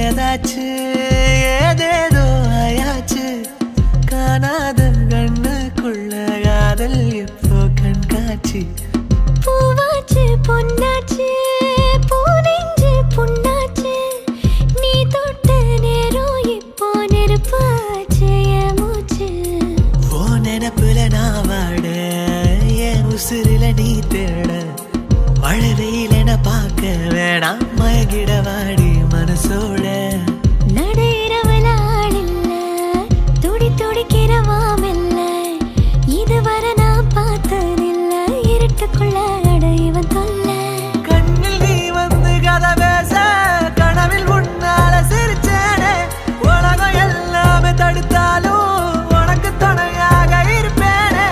ஏதாச்சு ஏதேதோ ஆயாச்சு காணாத கண்ணுக்குள்ள காதல் இப்போ கண்காட்சி பூவாச்சு பொன்னாச்சு பூனெஞ்சு புண்ணாச்சு நீ தொட்ட நேரம் இப்போ நெருப்பாச்சு என் மூச்சு ஓ நினப்புல நான் வாட என் உசுரில நீ தேட மழை வெயில் என பார்க்க வேணாம் மயங்கிட வாடி மனசோட நடையிறவல ஆளில்ல துடி துடிக்கிறவாமில்ல இதுவரை நான் பார்த்ததில்ல இருட்டுக்குள்ள அடைவன் தொல்ல கண்ணில் நீ வந்து கதை பேச கனவில் உன்னால சிரிச்சேனே உலகம் எல்லாமே தடுத்தாலும் உனக்கு துணையாக இருப்பேனே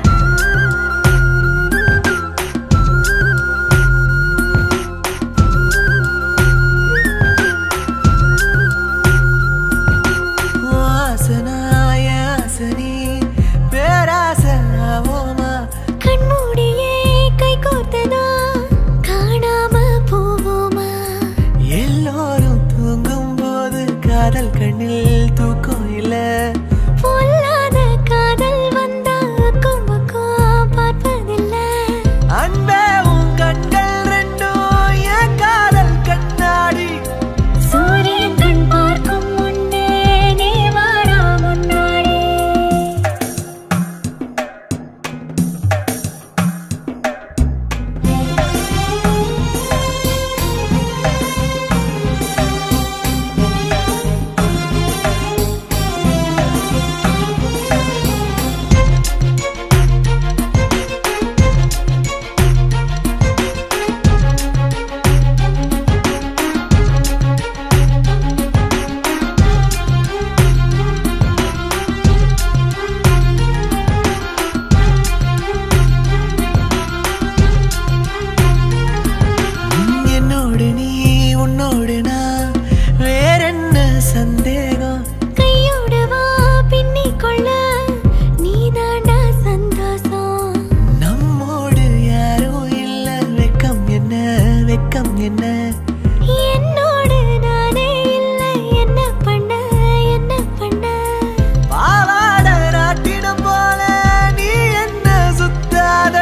ஆசனாய ஆசனி பேராசனாவோமா கண்மூடியே கை கோர்த்ததா காணாம போவோமா எல்லோரும் தூங்கும் போது காதல் கண்ணில் தூக்கம் இல்ல பொல்லாத காதல் வந்தா கும்பக்கும் பார்ப்பதில்லை அன்பே உன் கண்கள் ரெண்டும் என் காதல் கண்ணாடி சூரியன் கண் பார்க்கும் முன்னே நீ வாரா முன்னாடி என்னோடு நீ உன்னோடு நான் வேறென்ன சந்தேகம் கையோடு வா பின்னிக் கொள்ள நீதாண்டா சந்தோஷம் நம்மோடு யாரும் இல்ல வெக்கம் என்ன வெக்கம் என்ன என்னோடு நானே இல்லை என்ன பண்ண என்ன பண்ண பாவாட நாட்டிடம் போல நீ என்ன சுத்தாத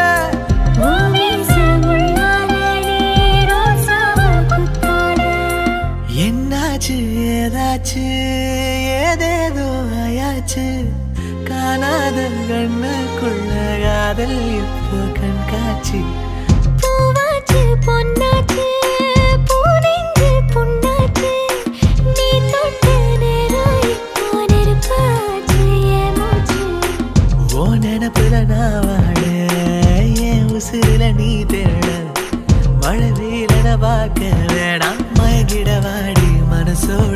என்னாச்சு ஏதாச்சு ஏதேதோ ஆயாச்சு காணாத கண்ணுக்குள்ள காதல் இப்போ கண்காட்சி பூவாச்சு பொன்னாச்சு பூனெஞ்சு புண்ணாச்சு நீ தொட்ட நேரம் இப்போ நெருப்பாச்சு என் மூச்சு ஓ நினப்புல நான் வாட என் உசுரில நீ தேட மழை வெயிலென பார்க்க வேணாம் மயங்கிட வாடி மனசோட